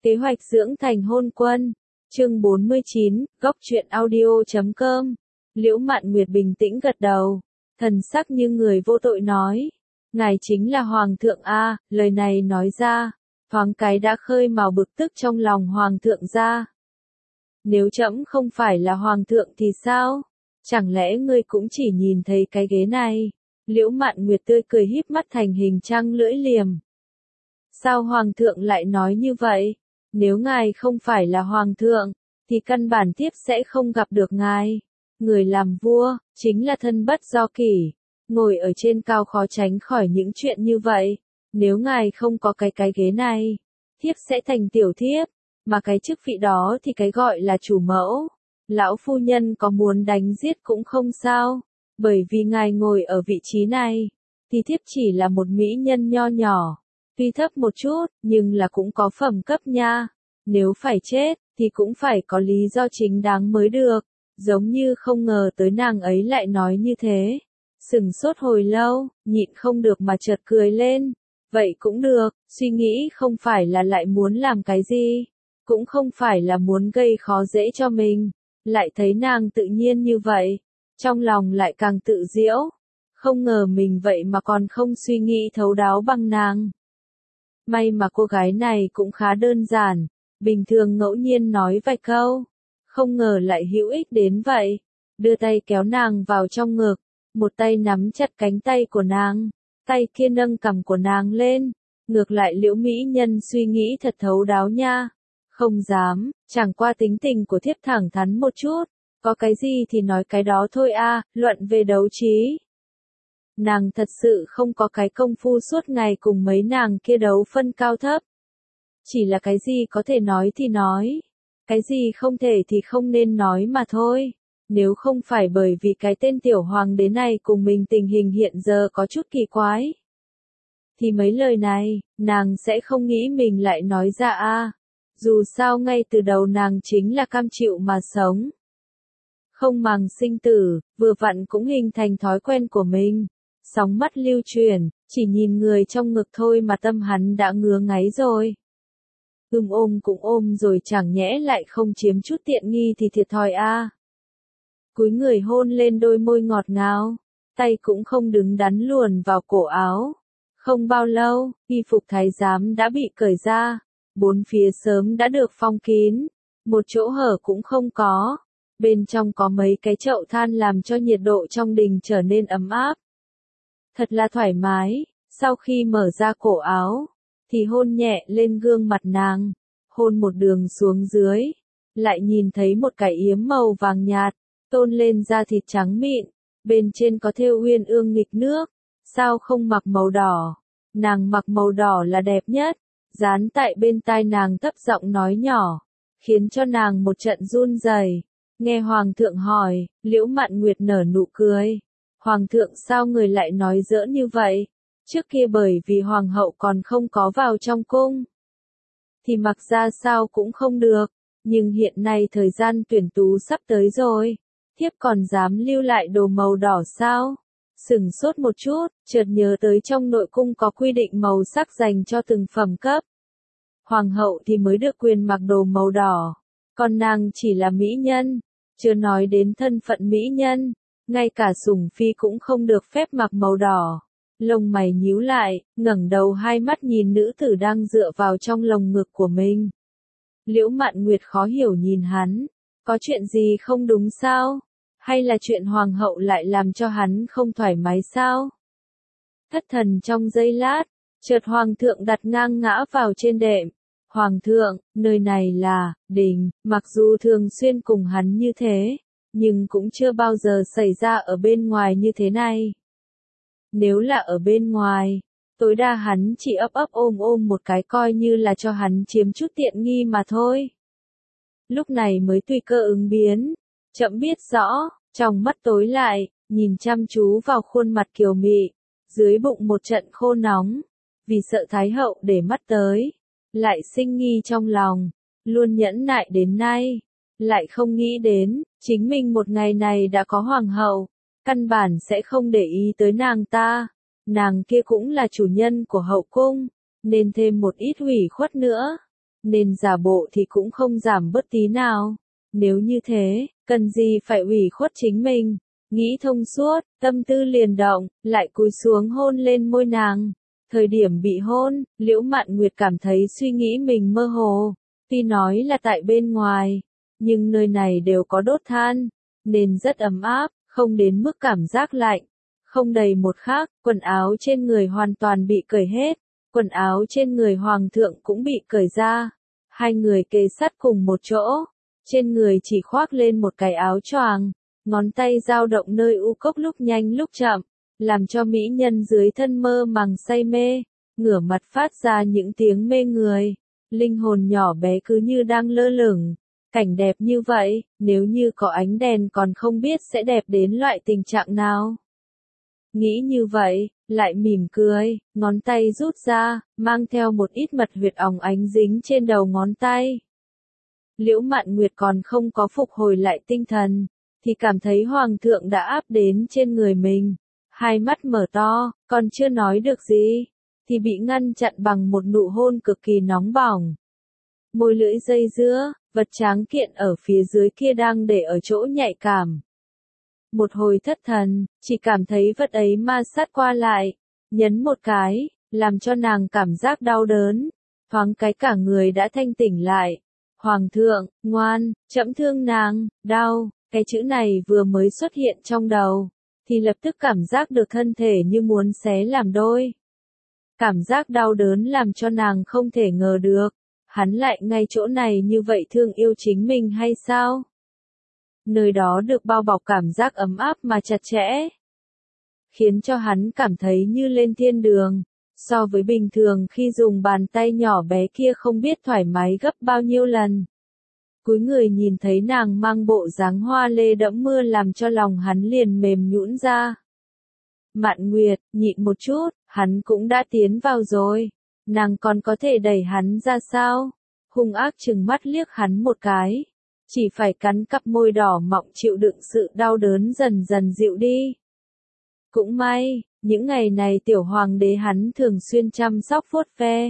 Kế hoạch dưỡng thành hôn quân. Chương 49, góc truyện audio.com. Liễu Mạn Nguyệt bình tĩnh gật đầu, thần sắc như người vô tội nói: "Ngài chính là hoàng thượng a." Lời này nói ra, thoáng cái đã khơi mào bực tức trong lòng hoàng thượng ra. "Nếu trẫm không phải là hoàng thượng thì sao? Chẳng lẽ ngươi cũng chỉ nhìn thấy cái ghế này?" Liễu Mạn Nguyệt tươi cười híp mắt thành hình trăng lưỡi liềm. "Sao hoàng thượng lại nói như vậy? Nếu ngài không phải là hoàng thượng, thì căn bản thiếp sẽ không gặp được ngài. Người làm vua, chính là thân bất do kỷ, ngồi ở trên cao khó tránh khỏi những chuyện như vậy. Nếu ngài không có cái ghế này, thiếp sẽ thành tiểu thiếp, mà cái chức vị đó thì cái gọi là chủ mẫu. Lão phu nhân có muốn đánh giết cũng không sao, bởi vì ngài ngồi ở vị trí này, thì thiếp chỉ là một mỹ nhân nho nhỏ. Tuy thấp một chút, nhưng là cũng có phẩm cấp nha. Nếu phải chết, thì cũng phải có lý do chính đáng mới được." Giống như không ngờ tới nàng ấy lại nói như thế. Sửng sốt hồi lâu, nhịn không được mà chợt cười lên. Vậy cũng được, suy nghĩ không phải là lại muốn làm cái gì, cũng không phải là muốn gây khó dễ cho mình. Lại thấy nàng tự nhiên như vậy, trong lòng lại càng tự giễu. Không ngờ mình vậy mà còn không suy nghĩ thấu đáo bằng nàng. May mà cô gái này cũng khá đơn giản, bình thường ngẫu nhiên nói vài câu, không ngờ lại hữu ích đến vậy. Đưa tay kéo nàng vào trong ngực, một tay nắm chặt cánh tay của nàng, tay kia nâng cằm của nàng lên. Ngược lại Liễu mỹ nhân suy nghĩ thật thấu đáo nha. "Không dám, chẳng qua tính tình của thiếp thẳng thắn một chút, có cái gì thì nói cái đó thôi a." Luận về đấu trí, nàng thật sự không có cái công phu suốt ngày cùng mấy nàng kia đấu phân cao thấp. Chỉ là cái gì có thể nói thì nói, cái gì không thể thì không nên nói mà thôi. Nếu không phải bởi vì cái tên tiểu hoàng đế này cùng mình tình hình hiện giờ có chút kỳ quái, thì mấy lời này, nàng sẽ không nghĩ mình lại nói ra a. Dù sao ngay từ đầu nàng chính là cam chịu mà sống, không màng sinh tử, vừa vặn cũng hình thành thói quen của mình. Sóng mắt lưu chuyển, chỉ nhìn người trong ngực thôi mà tâm hắn đã ngứa ngáy rồi. Ôm cũng ôm rồi chẳng nhẽ lại không chiếm chút tiện nghi thì thiệt thòi a. Cúi người hôn lên đôi môi ngọt ngào, tay cũng không đứng đắn luồn vào cổ áo. Không bao lâu, y phục thái giám đã bị cởi ra, bốn phía sớm đã được phong kín, một chỗ hở cũng không có. Bên trong có mấy cái chậu than làm cho nhiệt độ trong đình trở nên ấm áp. Thật là thoải mái. Sau khi mở ra cổ áo, thì hôn nhẹ lên gương mặt nàng, hôn một đường xuống dưới, lại nhìn thấy một cái yếm màu vàng nhạt, tôn lên da thịt trắng mịn, bên trên có thêu uyên ương nghịch nước. Sao không mặc màu đỏ? Nàng mặc màu đỏ là đẹp nhất. Dán tại bên tai nàng thấp giọng nói nhỏ, khiến cho nàng một trận run rẩy. Nghe hoàng thượng hỏi, Liễu Mạn Nguyệt nở nụ cười. "Hoàng thượng sao người lại nói giỡn như vậy? Trước kia bởi vì hoàng hậu còn không có vào trong cung, thì mặc ra sao cũng không được, nhưng hiện nay thời gian tuyển tú sắp tới rồi, thiếp còn dám lưu lại đồ màu đỏ sao?" Sửng sốt một chút, chợt nhớ tới trong nội cung có quy định màu sắc dành cho từng phẩm cấp. Hoàng hậu thì mới được quyền mặc đồ màu đỏ, còn nàng chỉ là mỹ nhân, chưa nói đến thân phận mỹ nhân, ngay cả sủng phi cũng không được phép mặc màu đỏ. Lông mày nhíu lại, ngẩng đầu hai mắt nhìn nữ tử đang dựa vào trong lồng ngực của mình. Liễu Mạn Nguyệt khó hiểu nhìn hắn, có chuyện gì không đúng sao? Hay là chuyện hoàng hậu lại làm cho hắn không thoải mái sao? Thất thần trong giây lát, chợt hoàng thượng đặt ngang ngã vào trên đệm. "Hoàng thượng, nơi này là đình." Mặc dù thường xuyên cùng hắn như thế, nhưng cũng chưa bao giờ xảy ra ở bên ngoài như thế này. Nếu là ở bên ngoài, tối đa hắn chỉ ấp ôm một cái coi như là cho hắn chiếm chút tiện nghi mà thôi. Lúc này mới tùy cơ ứng biến, chậm biết rõ, trong mắt tối lại, nhìn chăm chú vào khuôn mặt kiều mị, dưới bụng một trận khô nóng, vì sợ Thái hậu để mắt tới, lại sinh nghi trong lòng, luôn nhẫn nại đến nay, lại không nghĩ đến, chính mình một ngày này đã có hoàng hậu, căn bản sẽ không để ý tới nàng ta. Nàng kia cũng là chủ nhân của hậu cung, nên thêm một ít ủy khuất nữa. nên giả bộ thì cũng không giảm bớt tí nào. Nếu như thế, cần gì phải ủy khuất chính mình. Nghĩ thông suốt, tâm tư liền động, lại cúi xuống hôn lên môi nàng. Thời điểm bị hôn, Liễu Mạn Nguyệt cảm thấy suy nghĩ mình mơ hồ. Tuy nói là tại bên ngoài, nhưng nơi này đều có đốt than, nên rất ấm áp, không đến mức cảm giác lạnh. Không đầy một khắc, quần áo trên người hoàn toàn bị cởi hết. Quần áo trên người hoàng thượng cũng bị cởi ra. Hai người kề sát cùng một chỗ. Trên người chỉ khoác lên một cái áo choàng. Ngón tay dao động nơi u cốc lúc nhanh lúc chậm, làm cho mỹ nhân dưới thân mơ màng say mê, ngửa mặt phát ra những tiếng mê người. Linh hồn nhỏ bé cứ như đang lơ lửng. Cảnh đẹp như vậy, nếu như có ánh đèn còn không biết sẽ đẹp đến loại tình trạng nào. Nghĩ như vậy, lại mỉm cười, ngón tay rút ra, mang theo một ít mật huyệt óng ánh dính trên đầu ngón tay. Liễu Mạn Nguyệt còn không có phục hồi lại tinh thần, thì cảm thấy hoàng thượng đã áp đến trên người mình. Hai mắt mở to, còn chưa nói được gì, thì bị ngăn chặn bằng một nụ hôn cực kỳ nóng bỏng. Môi lưỡi dây dưa, vật tráng kiện ở phía dưới kia đang để ở chỗ nhạy cảm. Một hồi thất thần, chỉ cảm thấy vật ấy ma sát qua lại, nhấn một cái, làm cho nàng cảm giác đau đớn, thoáng cái cả người đã thanh tỉnh lại. Hoàng thượng, ngoan, trẫm thương nàng, đau, cái chữ này vừa mới xuất hiện trong đầu, thì lập tức cảm giác được thân thể như muốn xé làm đôi. Cảm giác đau đớn làm cho nàng không thể ngờ được, hắn lại ngay chỗ này như vậy thương yêu chính mình hay sao? Nơi đó được bao bọc cảm giác ấm áp mà chặt chẽ, khiến cho hắn cảm thấy như lên thiên đường, so với bình thường khi dùng bàn tay nhỏ bé kia không biết thoải mái gấp bao nhiêu lần. Cúi người nhìn thấy nàng mang bộ dáng hoa lê đẫm mưa làm cho lòng hắn liền mềm nhũn ra. Mạn Nguyệt, nhịn một chút, hắn cũng đã tiến vào rồi, nàng còn có thể đẩy hắn ra sao? Hung ác trừng mắt liếc hắn một cái, chỉ phải cắn cặp môi đỏ mọng chịu đựng sự đau đớn dần dần dịu đi. Cũng may, những ngày này tiểu hoàng đế hắn thường xuyên chăm sóc vuốt ve.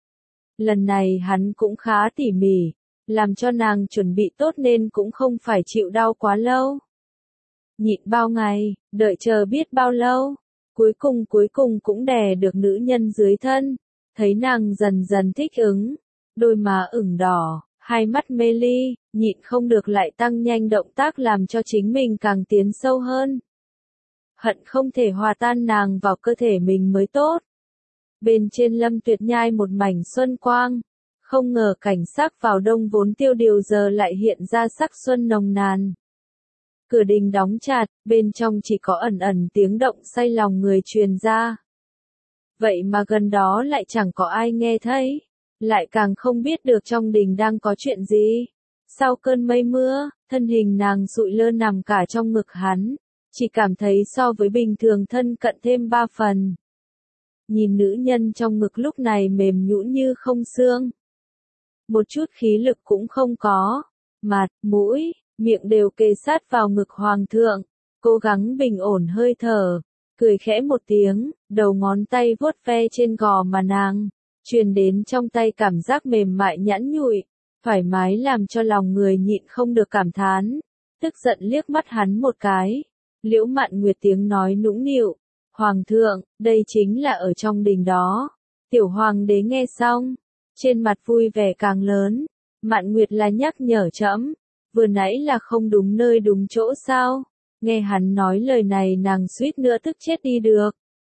Lần này hắn cũng khá tỉ mỉ, làm cho nàng chuẩn bị tốt nên cũng không phải chịu đau quá lâu. Nhịn bao ngày, đợi chờ biết bao lâu, cuối cùng cũng đè được nữ nhân dưới thân, thấy nàng dần dần thích ứng, đôi má ửng đỏ, hai mắt mê ly, nhịn không được lại tăng nhanh động tác làm cho chính mình càng tiến sâu hơn. Hận không thể hòa tan nàng vào cơ thể mình mới tốt. Bên trên Lâm Tuyệt Nhai một mảnh xuân quang, không ngờ cảnh sắc vào đông vốn tiêu điều giờ lại hiện ra sắc xuân nồng nàn. Cửa đình đóng chặt, bên trong chỉ có ẩn ẩn tiếng động say lòng người truyền ra. Vậy mà gần đó lại chẳng có ai nghe thấy, lại càng không biết được trong đình đang có chuyện gì. Sau cơn mây mưa, thân hình nàng sụi lơ nằm cả trong ngực hắn, chỉ cảm thấy so với bình thường thân cận thêm 3 phần. Nhìn nữ nhân trong ngực lúc này mềm nhũn như không xương. Một chút khí lực cũng không có, mặt, mũi, miệng đều kề sát vào ngực hoàng thượng, cố gắng bình ổn hơi thở, cười khẽ một tiếng, đầu ngón tay vuốt ve trên gò má nàng, truyền đến trong tay cảm giác mềm mại nhẵn nhụi, thoải mái làm cho lòng người nhịn không được cảm thán, tức giận liếc mắt hắn một cái. Liễu Mạn Nguyệt tiếng nói nũng nịu, hoàng thượng, đây chính là ở trong đình đó. Tiểu hoàng đế nghe xong, trên mặt vui vẻ càng lớn. Mạn Nguyệt là nhắc nhở trẫm, vừa nãy là không đúng nơi đúng chỗ sao? Nghe hắn nói lời này nàng suýt nữa tức chết đi được.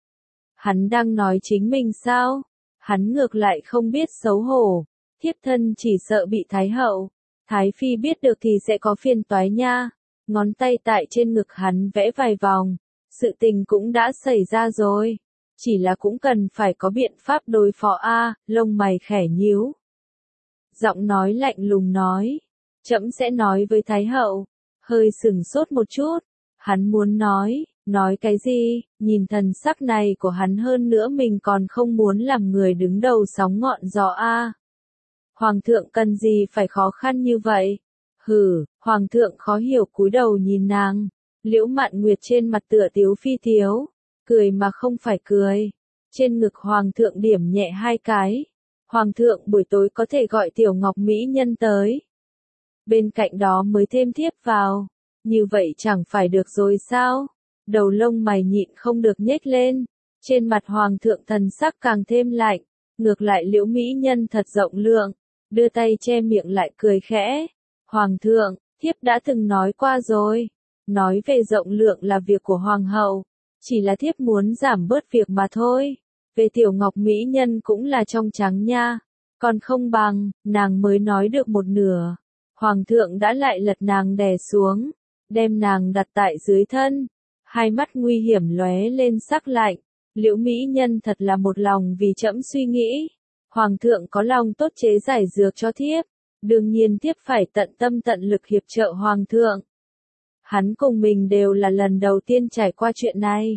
Hắn đang nói chính mình sao? Hắn ngược lại không biết xấu hổ, thiếp thân chỉ sợ bị thái hậu, thái phi biết được thì sẽ có phiền toái nha. Ngón tay tại trên ngực hắn vẽ vài vòng, sự tình cũng đã xảy ra rồi, chỉ là cũng cần phải có biện pháp đối phó a. Lông mày khẽ nhíu. Giọng nói lạnh lùng nói, trẫm sẽ nói với thái hậu. Hơi sửng sốt một chút, hắn muốn nói cái gì, nhìn thần sắc này của hắn hơn nữa mình còn không muốn làm người đứng đầu sóng ngọn gió a. Hoàng thượng cần gì phải khó khăn như vậy? Hừ, hoàng thượng khó hiểu cúi đầu nhìn nàng. Liễu Mạn Nguyệt trên mặt tựa tiếu phi tiếu, cười mà không phải cười. Trên ngực hoàng thượng điểm nhẹ 2 cái. Hoàng thượng buổi tối có thể gọi tiểu ngọc mỹ nhân tới. Bên cạnh đó mới thêm thiếp vào. Như vậy chẳng phải được rồi sao? Đầu lông mày nhịn không được nhếch lên. Trên mặt hoàng thượng thần sắc càng thêm lạnh. Ngược lại liễu mỹ nhân thật rộng lượng. Đưa tay che miệng lại cười khẽ. Hoàng thượng, thiếp đã từng nói qua rồi. Nói về rộng lượng là việc của hoàng hậu. Chỉ là thiếp muốn giảm bớt việc mà thôi. Về tiểu ngọc mỹ nhân cũng là trong trắng nha. Còn không bằng, nàng mới nói được một nửa. Hoàng thượng đã lại lật nàng đè xuống. Đem nàng đặt tại dưới thân. Hai mắt nguy hiểm lóe lên sắc lạnh. Liễu mỹ nhân thật là một lòng vì trẫm suy nghĩ. Hoàng thượng có lòng tốt chế giải dược cho thiếp. Đương nhiên thiếp phải tận tâm tận lực hiệp trợ hoàng thượng. Hắn cùng mình đều là lần đầu tiên trải qua chuyện này.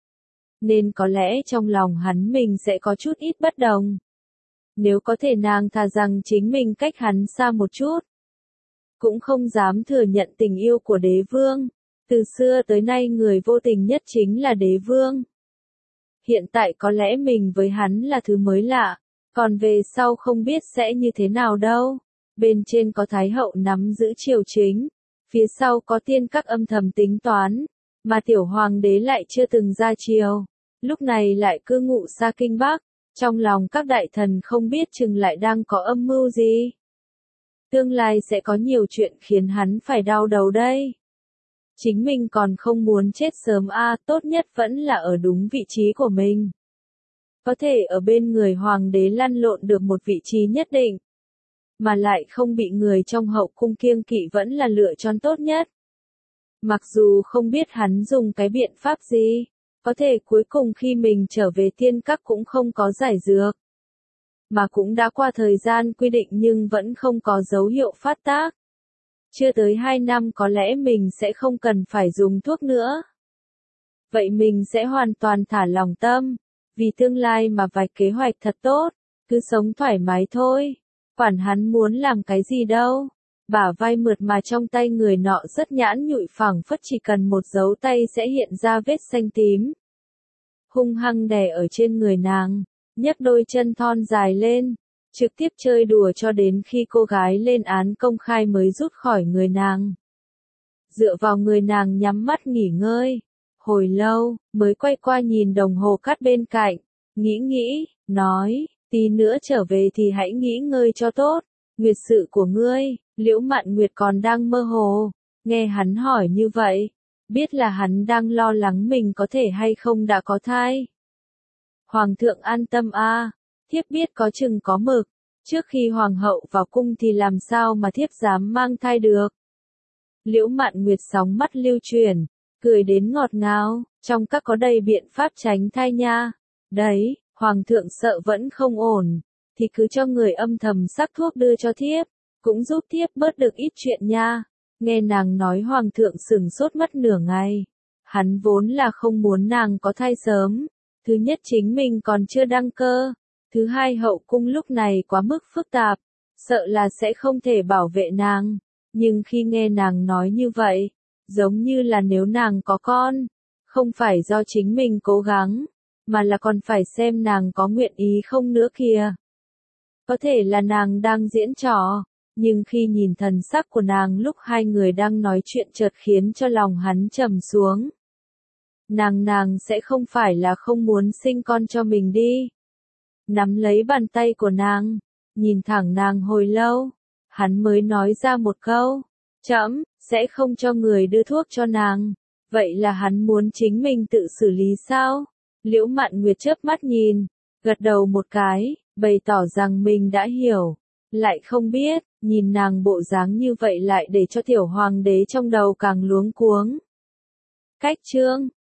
Nên có lẽ trong lòng hắn mình sẽ có chút ít bất đồng. Nếu có thể nàng thà rằng chính mình cách hắn xa một chút. Cũng không dám thừa nhận tình yêu của đế vương. Từ xưa tới nay người vô tình nhất chính là đế vương. Hiện tại có lẽ mình với hắn là thứ mới lạ. Còn về sau không biết sẽ như thế nào đâu. Bên trên có thái hậu nắm giữ triều chính. Phía sau có tiên các âm thầm tính toán. Mà tiểu hoàng đế lại chưa từng ra triều. Lúc này lại cư ngụ xa kinh Bắc. Trong lòng các đại thần không biết chừng lại đang có âm mưu gì. Tương lai sẽ có nhiều chuyện khiến hắn phải đau đầu đây. Chính mình còn không muốn chết sớm tốt nhất vẫn là ở đúng vị trí của mình. Có thể ở bên người hoàng đế lăn lộn được một vị trí nhất định. Mà lại không bị người trong hậu cung kiêng kỵ vẫn là lựa chọn tốt nhất. Mặc dù không biết hắn dùng cái biện pháp gì, có thể cuối cùng khi mình trở về tiên các cũng không có giải dược. Mà cũng đã qua thời gian quy định nhưng vẫn không có dấu hiệu phát tác. Chưa tới 2 năm có lẽ mình sẽ không cần phải dùng thuốc nữa. Vậy mình sẽ hoàn toàn thả lòng tâm, vì tương lai mà vạch kế hoạch thật tốt, cứ sống thoải mái thôi. Quản hắn muốn làm cái gì đâu. Bả vai mượt mà trong tay người nọ rất nhãn nhụi phảng phất chỉ cần một dấu tay sẽ hiện ra vết xanh tím. Hung hăng đè ở trên người nàng, nhấc đôi chân thon dài lên, trực tiếp chơi đùa cho đến khi cô gái lên án công khai mới rút khỏi người nàng. Dựa vào người nàng nhắm mắt nghỉ ngơi. Hồi lâu, mới quay qua nhìn đồng hồ cát bên cạnh, nghĩ, nói, tí nữa trở về thì hãy nghỉ ngơi cho tốt. Nguyệt sự của ngươi, Liễu Mạn Nguyệt còn đang mơ hồ, nghe hắn hỏi như vậy, biết là hắn đang lo lắng mình có thể hay không đã có thai. Hoàng thượng an tâm thiếp biết có chừng có mực, trước khi hoàng hậu vào cung thì làm sao mà thiếp dám mang thai được. Liễu Mạn Nguyệt sóng mắt lưu chuyển, cười đến ngọt ngào, trong các có đầy biện pháp tránh thai nha. Đấy, hoàng thượng sợ vẫn không ổn, thì cứ cho người âm thầm sắc thuốc đưa cho thiếp, cũng giúp thiếp bớt được ít chuyện nha. Nghe nàng nói hoàng thượng sửng sốt mất nửa ngày. Hắn vốn là không muốn nàng có thai sớm. Thứ nhất chính mình còn chưa đăng cơ. Thứ hai hậu cung lúc này quá mức phức tạp. Sợ là sẽ không thể bảo vệ nàng. Nhưng khi nghe nàng nói như vậy, giống như là nếu nàng có con, không phải do chính mình cố gắng, mà là còn phải xem nàng có nguyện ý không nữa kìa. Có thể là nàng đang diễn trò, nhưng khi nhìn thần sắc của nàng lúc hai người đang nói chuyện chợt khiến cho lòng hắn trầm xuống. Nàng sẽ không phải là không muốn sinh con cho mình đi. Nắm lấy bàn tay của nàng, nhìn thẳng nàng hồi lâu, hắn mới nói ra một câu, trẫm sẽ không cho người đưa thuốc cho nàng. Vậy là hắn muốn chính mình tự xử lý sao? Liễu Mạn Nguyệt chớp mắt nhìn, gật đầu một cái, bày tỏ rằng mình đã hiểu, lại không biết, nhìn nàng bộ dáng như vậy lại để cho tiểu hoàng đế trong đầu càng luống cuống. Cách chương